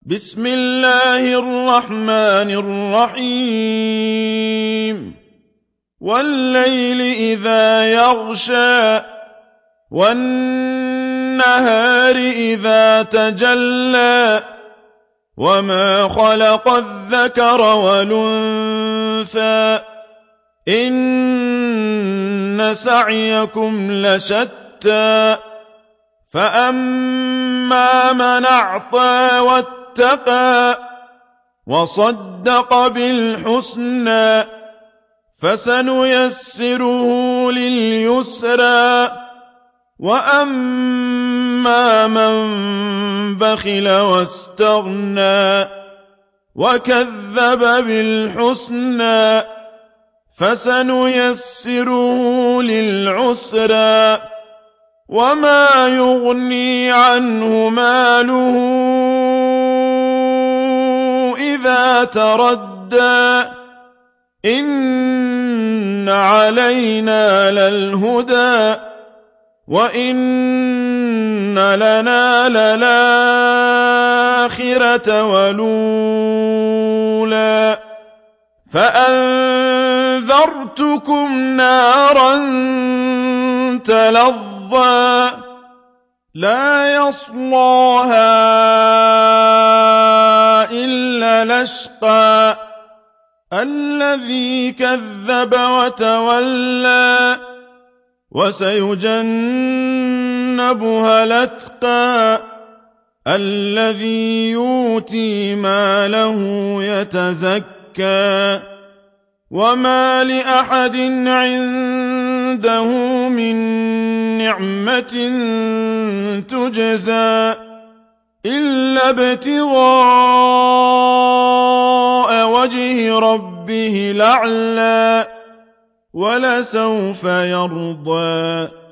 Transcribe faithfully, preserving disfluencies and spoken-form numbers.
بسم الله الرحمن الرحيم والليل إذا يغشى والنهار إذا تجلى وما خلق الذكر والأنثى إن سعيكم لشتى فأما من أعطى واتقى وصدق بالحسنى فسنيسره لليسرى وأما من بخل واستغنى وكذب بالحسنى فسنيسره للعسرى وما يغني عنه ماله إذا تردى إن علينا للهدى وإن لنا للآخرة والأولى فأنذرتكم نارا تلظى لا يصلاها إلا الأشقى الذي كذب وتولى وسيجنبها الأتقى الذي يؤتي ماله يتزكى وما لأحد عنده من نعمة تجزى إلا ابتغاء وجه ربه الأعلى ولسوف يرضى